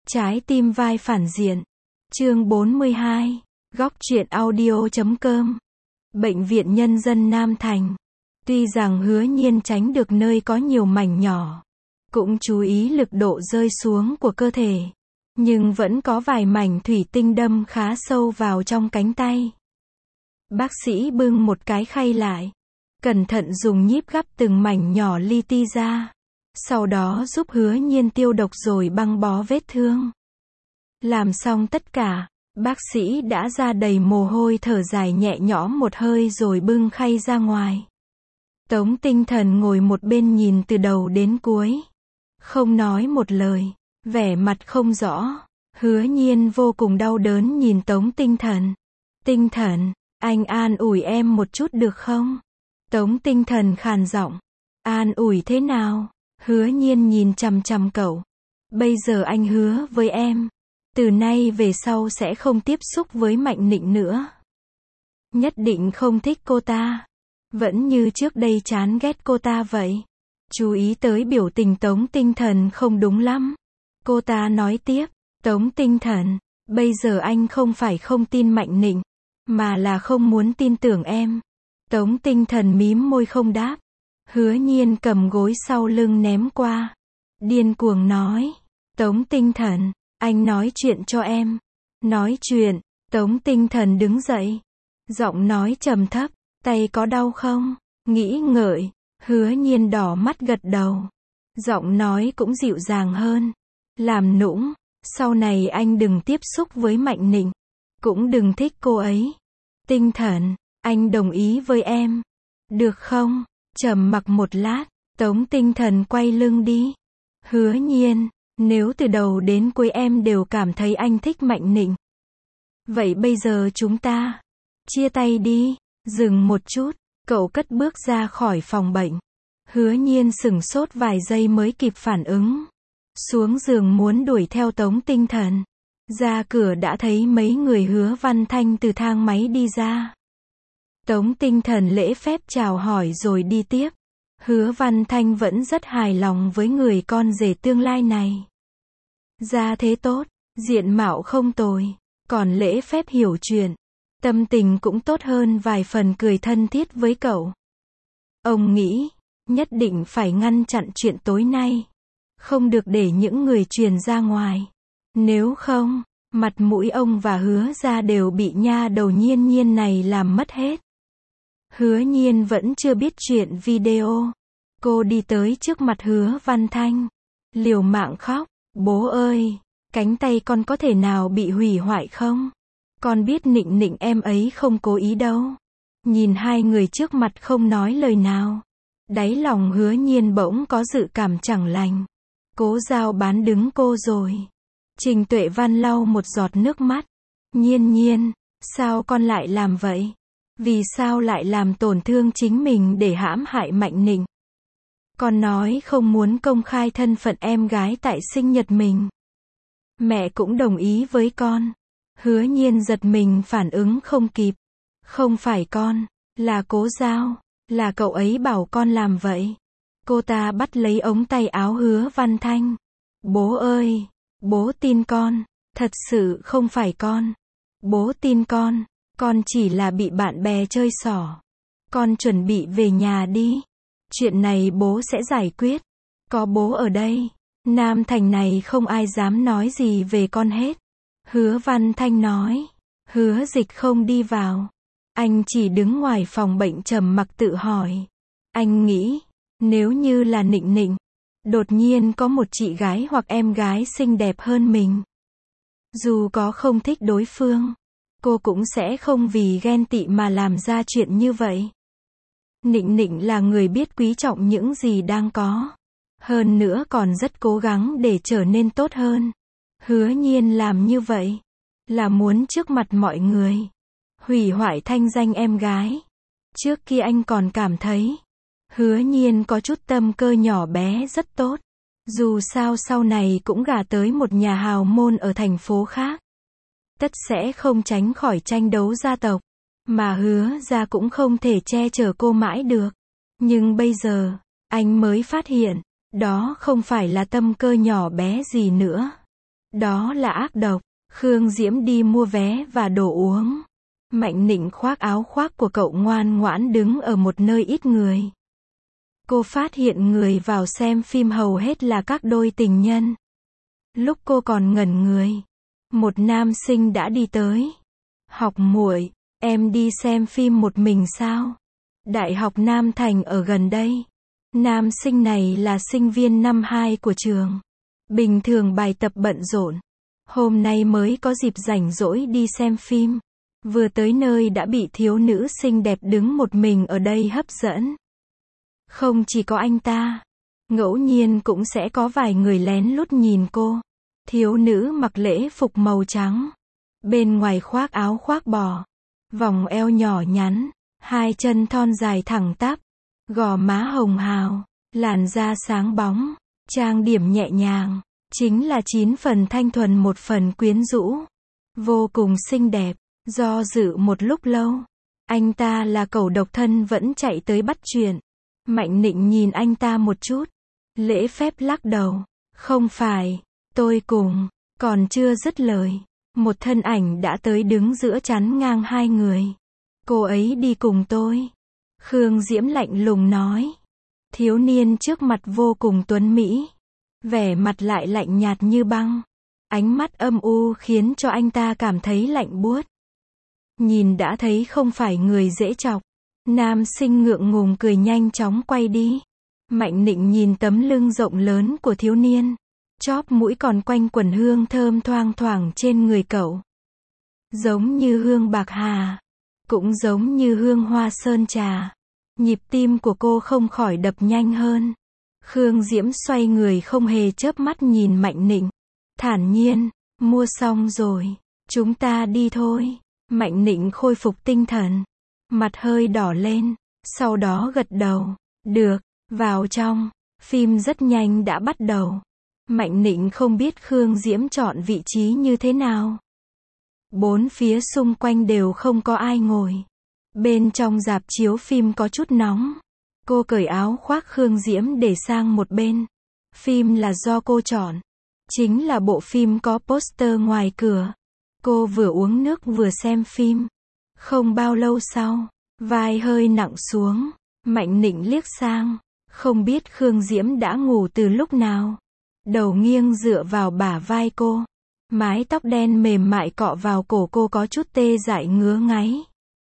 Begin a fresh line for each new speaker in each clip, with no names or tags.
Trái tim vai phản diện. Chương 42. Góc truyện audio.com. Bệnh viện Nhân dân Nam Thành. Tuy rằng Hứa Nhiên tránh được nơi có nhiều mảnh nhỏ, cũng chú ý lực độ rơi xuống của cơ thể, nhưng vẫn có vài mảnh thủy tinh đâm khá sâu vào trong cánh tay. Bác sĩ bưng một cái khay lại, cẩn thận dùng nhíp gắp từng mảnh nhỏ li ti ra, sau đó giúp Hứa Nhiên tiêu độc rồi băng bó vết thương. Làm xong tất cả, bác sĩ đã ra đầy mồ hôi thở dài nhẹ nhõm một hơi rồi bưng khay ra ngoài. Tống Tinh Thần ngồi một bên nhìn từ đầu đến cuối, không nói một lời, vẻ mặt không rõ. Hứa Nhiên vô cùng đau đớn nhìn Tống Tinh Thần. Tinh Thần, anh an ủi em một chút được không? Tống Tinh Thần khàn giọng. An ủi thế nào? Hứa Nhiên nhìn chằm chằm cậu. Bây giờ anh hứa với em, từ nay về sau sẽ không tiếp xúc với Mạnh Nịnh nữa. Nhất định không thích cô ta. Vẫn như trước đây chán ghét cô ta vậy. Chú ý tới biểu tình Tống Tinh Thần không đúng lắm. Cô ta nói tiếp. Tống Tinh Thần, bây giờ anh không phải không tin Mạnh Nịnh, mà là không muốn tin tưởng em. Tống Tinh Thần mím môi không đáp. Hứa Nhiên cầm gối sau lưng ném qua. Điên cuồng nói. Tống Tinh Thần, anh nói chuyện cho em. Nói chuyện. Tống Tinh Thần đứng dậy. Giọng nói trầm thấp. Tay có đau không? Nghĩ ngợi. Hứa Nhiên đỏ mắt gật đầu. Giọng nói cũng dịu dàng hơn. Làm nũng. Sau này anh đừng tiếp xúc với Mạnh Nịnh. Cũng đừng thích cô ấy. Tinh Thần, anh đồng ý với em. Được không? Trầm mặc một lát, Tống Tinh Thần quay lưng đi. Hứa Nhiên, nếu từ đầu đến cuối em đều cảm thấy anh thích Mạnh Nịnh, vậy bây giờ chúng ta chia tay đi. Dừng một chút, cậu cất bước ra khỏi phòng bệnh. Hứa Nhiên sửng sốt vài giây mới kịp phản ứng. Xuống giường muốn đuổi theo Tống Tinh Thần. Ra cửa đã thấy mấy người Hứa Văn Thanh từ thang máy đi ra. Tống Tinh Thần lễ phép chào hỏi rồi đi tiếp. Hứa Văn Thanh vẫn rất hài lòng với người con rể tương lai này. Gia thế tốt, diện mạo không tồi, còn lễ phép hiểu chuyện. Tâm tình cũng tốt hơn vài phần, cười thân thiết với cậu. Ông nghĩ, nhất định phải ngăn chặn chuyện tối nay. Không được để những người truyền ra ngoài. Nếu không, mặt mũi ông và Hứa gia đều bị nha đầu Nhiên Nhiên này làm mất hết. Hứa Nhiên vẫn chưa biết chuyện video. Cô đi tới trước mặt Hứa Văn Thanh, liều mạng khóc. Bố ơi, cánh tay con có thể nào bị hủy hoại không? Con biết Nịnh Nịnh em ấy không cố ý đâu. Nhìn hai người trước mặt không nói lời nào, đáy lòng Hứa Nhiên bỗng có dự cảm chẳng lành. Cố Giao bán đứng cô rồi. Trình Tuệ Văn lau một giọt nước mắt. Nhiên Nhiên, sao con lại làm vậy? Vì sao lại làm tổn thương chính mình để hãm hại Mạnh Nịnh? Con nói không muốn công khai thân phận em gái tại sinh nhật mình. Mẹ cũng đồng ý với con. Hứa Nhiên giật mình phản ứng không kịp. Không phải con, là Cố Giao, là cậu ấy bảo con làm vậy. Cô ta bắt lấy ống tay áo Hứa Văn Thanh. Bố ơi, bố tin con, thật sự không phải con. Bố tin con chỉ là bị bạn bè chơi xỏ. Con chuẩn bị về nhà đi. Chuyện này bố sẽ giải quyết. Có bố ở đây, Nam Thành này không ai dám nói gì về con hết. Hứa Văn Thanh nói. Hứa Dịch không đi vào. Anh chỉ đứng ngoài phòng bệnh trầm mặc tự hỏi. Anh nghĩ, nếu như là Nịnh Nịnh, đột nhiên có một chị gái hoặc em gái xinh đẹp hơn mình, dù có không thích đối phương, cô cũng sẽ không vì ghen tị mà làm ra chuyện như vậy. Nịnh Nịnh là người biết quý trọng những gì đang có. Hơn nữa còn rất cố gắng để trở nên tốt hơn. Hứa Nhiên làm như vậy, là muốn trước mặt mọi người hủy hoại thanh danh em gái. Trước kia anh còn cảm thấy Hứa Nhiên có chút tâm cơ nhỏ bé rất tốt. Dù sao sau này cũng gả tới một nhà hào môn ở thành phố khác, tất sẽ không tránh khỏi tranh đấu gia tộc. Mà Hứa gia cũng không thể che chở cô mãi được. Nhưng bây giờ, anh mới phát hiện, đó không phải là tâm cơ nhỏ bé gì nữa. Đó là ác độc. Khương Diễm đi mua vé và đồ uống. Mạnh Nịnh khoác áo khoác của cậu ngoan ngoãn đứng ở một nơi ít người. Cô phát hiện người vào xem phim hầu hết là các đôi tình nhân. Lúc cô còn ngẩn người, một nam sinh đã đi tới. Học muội, em đi xem phim một mình sao? Đại học Nam Thành ở gần đây. Nam sinh này là sinh viên năm 2 của trường. Bình thường bài tập bận rộn. Hôm nay mới có dịp rảnh rỗi đi xem phim. Vừa tới nơi đã bị thiếu nữ xinh đẹp đứng một mình ở đây hấp dẫn. Không chỉ có anh ta, ngẫu nhiên cũng sẽ có vài người lén lút nhìn cô. Thiếu nữ mặc lễ phục màu trắng. Bên ngoài khoác áo khoác bò. Vòng eo nhỏ nhắn. Hai chân thon dài thẳng tắp. Gò má hồng hào. Làn da sáng bóng. Trang điểm nhẹ nhàng. Chính là 9 phần thanh thuần 1 phần quyến rũ. Vô cùng xinh đẹp. Do dự một lúc lâu. Anh ta là cẩu độc thân vẫn chạy tới bắt chuyện. Mạnh Nịnh nhìn anh ta một chút. Lễ phép lắc đầu. Không phải. Tôi cùng. Còn chưa dứt lời. Một thân ảnh đã tới đứng giữa chắn ngang hai người. Cô ấy đi cùng tôi. Khương Diễm lạnh lùng nói. Thiếu niên trước mặt vô cùng tuấn mỹ. Vẻ mặt lại lạnh nhạt như băng. Ánh mắt âm u khiến cho anh ta cảm thấy lạnh buốt. Nhìn đã thấy không phải người dễ chọc. Nam sinh ngượng ngùng cười nhanh chóng quay đi. Mạnh Nịnh nhìn tấm lưng rộng lớn của thiếu niên. Chóp mũi còn quanh quẩn hương thơm thoang thoảng trên người cậu. Giống như hương bạc hà. Cũng giống như hương hoa sơn trà. Nhịp tim của cô không khỏi đập nhanh hơn. Khương Diễm xoay người không hề chớp mắt nhìn Mạnh Nịnh. Thản nhiên, mua xong rồi. Chúng ta đi thôi. Mạnh Nịnh khôi phục tinh thần. Mặt hơi đỏ lên. Sau đó gật đầu. Được, vào trong. Phim rất nhanh đã bắt đầu. Mạnh Nịnh không biết Khương Diễm chọn vị trí như thế nào. Bốn phía xung quanh đều không có ai ngồi. Bên trong rạp chiếu phim có chút nóng. Cô cởi áo khoác Khương Diễm để sang một bên. Phim là do cô chọn. Chính là bộ phim có poster ngoài cửa. Cô vừa uống nước vừa xem phim. Không bao lâu sau, vai hơi nặng xuống. Mạnh Nịnh liếc sang. Không biết Khương Diễm đã ngủ từ lúc nào. Đầu nghiêng dựa vào bả vai cô. Mái tóc đen mềm mại cọ vào cổ cô có chút tê dại ngứa ngáy.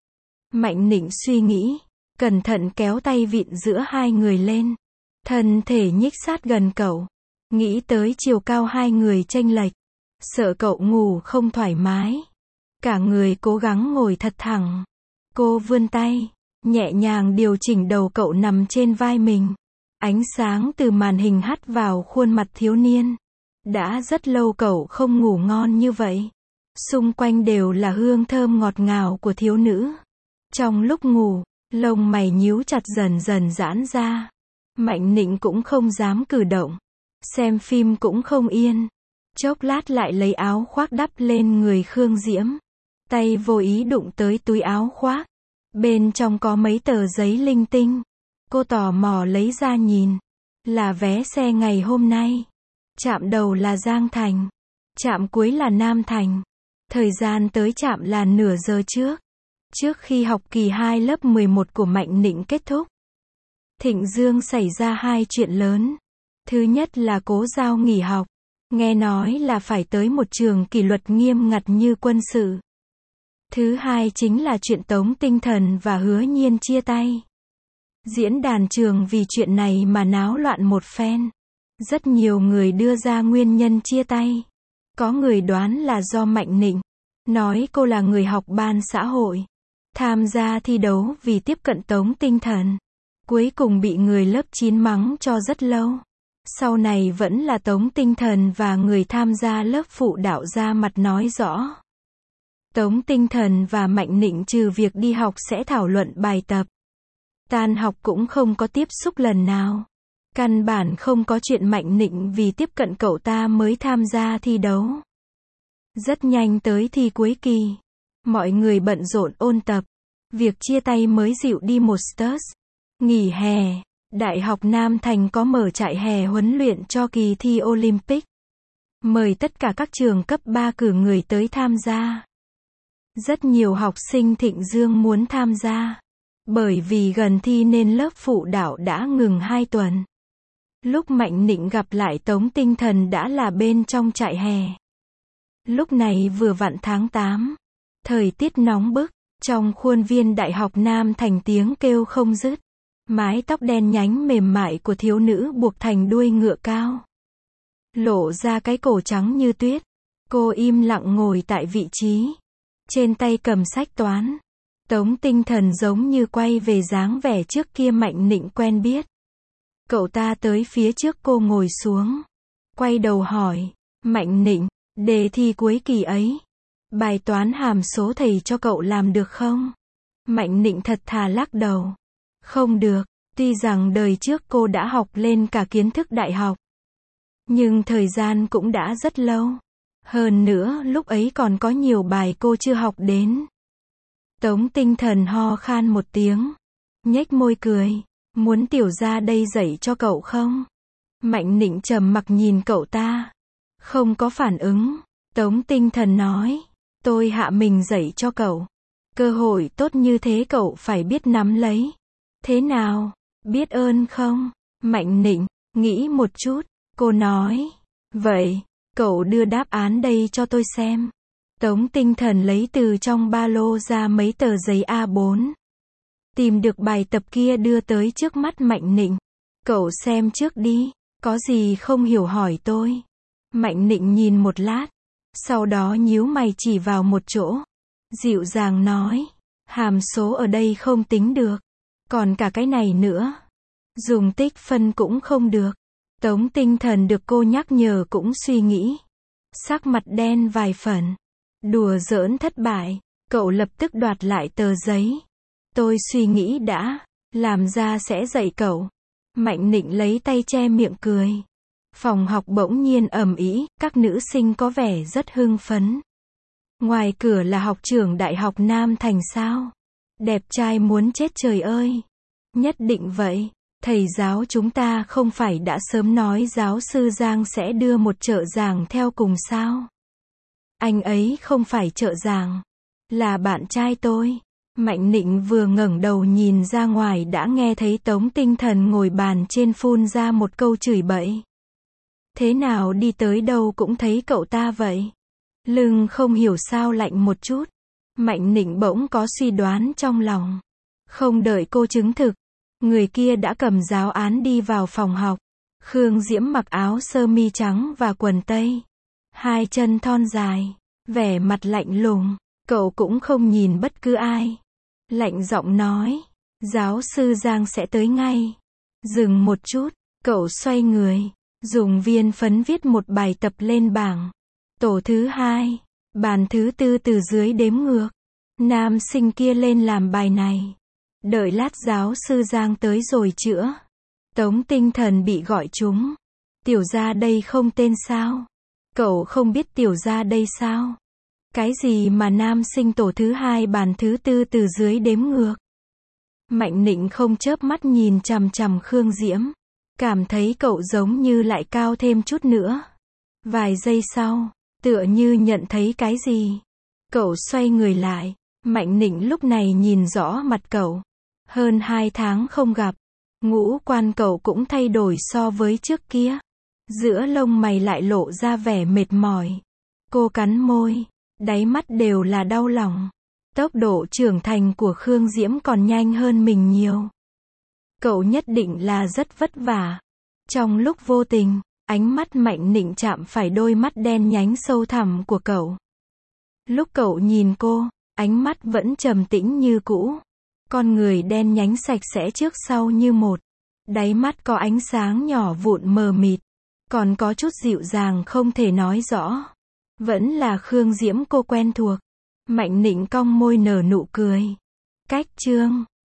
Mạnh Nịnh suy nghĩ. Cẩn thận kéo tay vịn giữa hai người lên. Thân thể nhích sát gần cậu. Nghĩ tới chiều cao hai người chênh lệch. Sợ cậu ngủ không thoải mái. Cả người cố gắng ngồi thật thẳng. Cô vươn tay. Nhẹ nhàng điều chỉnh đầu cậu nằm trên vai mình. Ánh sáng từ màn hình hắt vào khuôn mặt thiếu niên. Đã rất lâu cậu không ngủ ngon như vậy. Xung quanh đều là hương thơm ngọt ngào của thiếu nữ. Trong lúc ngủ, lông mày nhíu chặt dần dần giãn ra. Mạnh Nịnh cũng không dám cử động. Xem phim cũng không yên. Chốc lát lại lấy áo khoác đắp lên người Khương Diễm. Tay vô ý đụng tới túi áo khoác. Bên trong có mấy tờ giấy linh tinh. Cô tò mò lấy ra nhìn. Là vé xe ngày hôm nay. Trạm đầu là Giang Thành. Trạm cuối là Nam Thành. Thời gian tới trạm là nửa giờ trước. Trước khi học kỳ 2 lớp 11 của Mạnh Nịnh kết thúc. Thịnh Dương xảy ra hai chuyện lớn. Thứ nhất là Cố Giao nghỉ học. Nghe nói là phải tới một trường kỷ luật nghiêm ngặt như quân sự. Thứ hai chính là chuyện Tống Tinh Thần và Hứa Nhiên chia tay. Diễn đàn trường vì chuyện này mà náo loạn một phen. Rất nhiều người đưa ra nguyên nhân chia tay. Có người đoán là do Mạnh Nịnh. Nói cô là người học ban xã hội. Tham gia thi đấu vì tiếp cận Tống Tinh Thần. Cuối cùng bị người lớp 9 mắng cho rất lâu. Sau này vẫn là Tống Tinh Thần và người tham gia lớp phụ đạo ra mặt nói rõ. Tống Tinh Thần và Mạnh Nịnh trừ việc đi học sẽ thảo luận bài tập. Tan học cũng không có tiếp xúc lần nào. Căn bản không có chuyện Mạnh Nịnh vì tiếp cận cậu ta mới tham gia thi đấu. Rất nhanh tới thi cuối kỳ. Mọi người bận rộn ôn tập. Việc chia tay mới dịu đi một chút. Nghỉ hè, Đại học Nam Thành có mở trại hè huấn luyện cho kỳ thi Olympic. mời tất cả các trường cấp 3 cử người tới tham gia. Rất nhiều học sinh Thịnh Dương muốn tham gia. Bởi vì gần thi nên lớp phụ đạo đã ngừng 2 tuần. Lúc Mạnh Nịnh gặp lại Tống Tinh Thần đã là bên trong trại hè. Lúc này vừa vặn tháng 8. Thời tiết nóng bức, trong khuôn viên Đại học Nam Thành tiếng kêu không dứt. Mái tóc đen nhánh mềm mại của thiếu nữ buộc thành đuôi ngựa cao. Lộ ra cái cổ trắng như tuyết. Cô im lặng ngồi tại vị trí. Trên tay cầm sách toán. Tống Tinh Thần giống như quay về dáng vẻ trước kia Mạnh Nịnh quen biết. Cậu ta tới phía trước cô ngồi xuống. Quay đầu hỏi, Mạnh Nịnh, đề thi cuối kỳ ấy. Bài toán hàm số thầy cho cậu làm được không? Mạnh Nịnh thật thà lắc đầu. Không được, tuy rằng đời trước cô đã học lên cả kiến thức đại học. Nhưng thời gian cũng đã rất lâu. Hơn nữa, lúc ấy còn có nhiều bài cô chưa học đến. Tống Tinh Thần ho khan một tiếng. Nhếch môi cười. Muốn tiểu ra đây dạy cho cậu không? Mạnh Nịnh trầm mặc nhìn cậu ta. Không có phản ứng. Tống Tinh Thần nói. Tôi hạ mình dạy cho cậu. Cơ hội tốt như thế cậu phải biết nắm lấy. Thế nào? Biết ơn không? Mạnh Nịnh, nghĩ một chút. Cô nói. Vậy, cậu đưa đáp án đây cho tôi xem. Tống Tinh Thần lấy từ trong ba lô ra mấy tờ giấy A4. Tìm được bài tập kia đưa tới trước mắt Mạnh Nịnh. Cậu xem trước đi, có gì không hiểu hỏi tôi. Mạnh Nịnh nhìn một lát, sau đó nhíu mày chỉ vào một chỗ. Dịu dàng nói, hàm số ở đây không tính được. Còn cả cái này nữa. Dùng tích phân cũng không được. Tống Tinh Thần được cô nhắc nhở cũng suy nghĩ. Sắc mặt đen vài phần. Đùa giỡn thất bại. Cậu lập tức đoạt lại tờ giấy. Tôi suy nghĩ đã. Làm ra sẽ dạy cậu. Mạnh Nịnh lấy tay che miệng cười. Phòng học bỗng nhiên ầm ĩ, các nữ sinh có vẻ rất hưng phấn. Ngoài cửa là học trưởng Đại học Nam Thành sao? Đẹp trai muốn chết trời ơi. Nhất định vậy. Thầy giáo chúng ta không phải đã sớm nói giáo sư Giang sẽ đưa một trợ giảng theo cùng sao? Anh ấy không phải trợ giảng, là bạn trai tôi. Mạnh Nịnh vừa ngẩng đầu nhìn ra ngoài đã nghe thấy Tống Tinh Thần ngồi bàn trên phun ra một câu chửi bậy. Thế nào đi tới đâu cũng thấy cậu ta vậy? Lưng không hiểu sao lạnh một chút. Mạnh Nịnh bỗng có suy đoán trong lòng. Không đợi cô chứng thực. Người kia đã cầm giáo án đi vào phòng học. Khương Diễm mặc áo sơ mi trắng và quần tây. Hai chân thon dài. Vẻ mặt lạnh lùng. Cậu cũng không nhìn bất cứ ai. Lạnh giọng nói. Giáo sư Giang sẽ tới ngay. Dừng một chút. Cậu xoay người. Dùng viên phấn viết một bài tập lên bảng. Tổ thứ 2. Bàn thứ 4 từ dưới đếm ngược. Nam sinh kia lên làm bài này. Đợi lát giáo sư Giang tới rồi chữa. Tống Tinh Thần bị gọi chúng. Tiểu gia đây không tên sao? Cậu không biết tiểu gia đây sao? Cái gì mà nam sinh tổ thứ 2 bàn thứ 4 từ dưới đếm ngược? Mạnh Nịnh không chớp mắt nhìn chằm chằm Khương Diễm. Cảm thấy cậu giống như lại cao thêm chút nữa. Vài giây sau, tựa như nhận thấy cái gì. Cậu xoay người lại. Mạnh Nịnh lúc này nhìn rõ mặt cậu. Hơn 2 tháng không gặp. Ngũ quan cậu cũng thay đổi so với trước kia. Giữa lông mày lại lộ ra vẻ mệt mỏi. Cô cắn môi. Đáy mắt đều là đau lòng. Tốc độ trưởng thành của Khương Diễm còn nhanh hơn mình nhiều. Cậu nhất định là rất vất vả. Trong lúc vô tình, ánh mắt Mạnh Nịnh chạm phải đôi mắt đen nhánh sâu thẳm của cậu. Lúc cậu nhìn cô, ánh mắt vẫn trầm tĩnh như cũ. Con người đen nhánh sạch sẽ trước sau như một. Đáy mắt có ánh sáng nhỏ vụn mờ mịt. Còn có chút dịu dàng không thể nói rõ. Vẫn là Khương Diễm cô quen thuộc. Mạnh Nịnh cong môi nở nụ cười. Cách chương